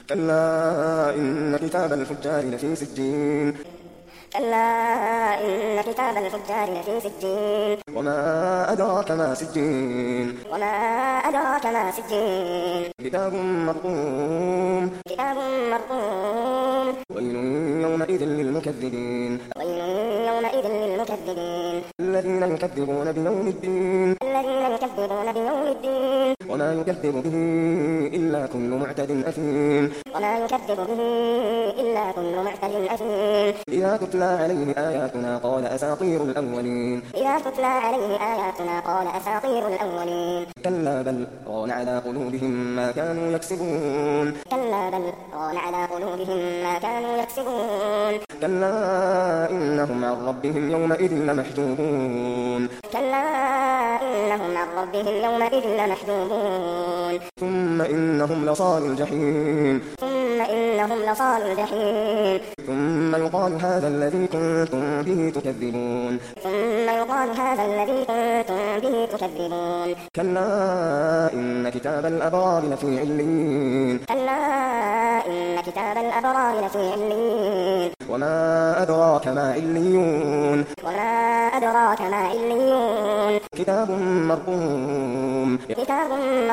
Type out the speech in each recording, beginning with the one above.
كلا إن كتاب الفجار لفي سجين كلا إن كتاب الفجار لفي سجين وما أدراك ما سجين وما أدراك ما سجين كتاب مرقوم كتاب مرقوم ويل يومئذ للمكذبين ويل يومئذ للمكذبين الذين يكذبون بيوم الدين الذين يكذبون بيوم الدين وما يكذب به إلا كل معتد أثيم وما يكذب به إلا كل معتد أثيم إذا تتلى عليه آياتنا قال أساطير الأولين إذا تتلى عليه آياتنا قال أساطير الأولين كلا بل ران على قلوبهم ما كانوا يكسبون كلا بل ران على قلوبهم ما كانوا يكسبون كلا إنهم عن ربهم يومئذ لمحجوبون كلا إنهم عن ربهم يومئذ لمحجوبون ثم إنهم لصال الجحيم ثم إنهم لصال الجحيم ثم يقال هذا الذي كنتم به تكذبون ثم يقال هذا الذي كنتم به تكذبون كلا إن كتاب الأبرار لفي عليين كلا إن كتاب الأبرار لفي عليين وما أدراك ما عليون وما أدراك ما عليون كتاب مرقوم كتاب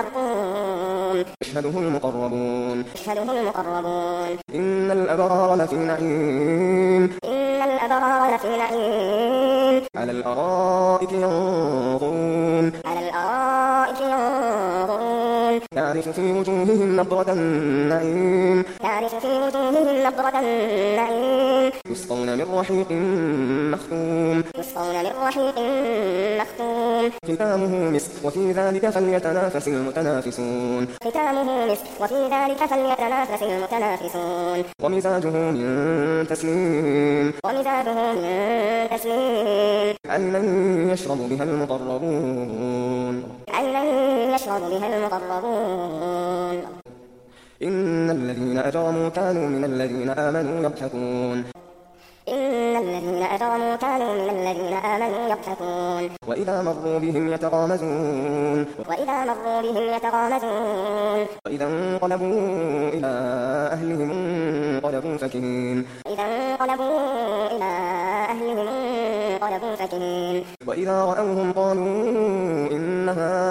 مرقوم يشهده المقربون يشهده المقربون إن الأبرار لفي نعيم إن الأبرار لفي نعيم على الأرائك ينظرون على الأرائك ينظرون تعرف في وجوههم نضرة النعيم تعرف في وجوههم نضرة النعيم يسقون من رحيق مختوم يسقون من رحيق مختوم ختامه مسك وفي ذلك فليتنافس المتنافسون ختامه مسك وفي ذلك فليتنافس المتنافسون ومزاجه من تسليم ومزاجه من تسليم عينا يشرب بها المقربون عينا يشرب بها المقربون إن الذين أجرموا كانوا من الذين آمنوا يضحكون إن الذين أجرموا كانوا من الذين آمنوا يضحكون وإذا مروا بهم يتغامزون وإذا مروا بهم يتغامزون وإذا انقلبوا إلى أهلهم انقلبوا فكهين وإذا انقلبوا إلى أهلهم انقلبوا فكهين وإذا رأوهم قالوا إن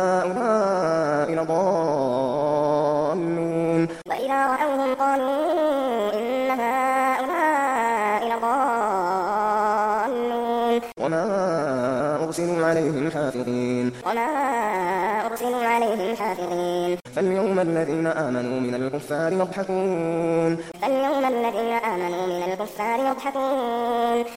هؤلاء لضالون وإذا رأوهم قالوا إن هؤلاء لضالون وما أرسلوا عليهم حافظين وما أرسلوا عليهم حافظين فاليوم الذين آمنوا من الكفار يضحكون فاليوم الذين آمنوا من الكفار يضحكون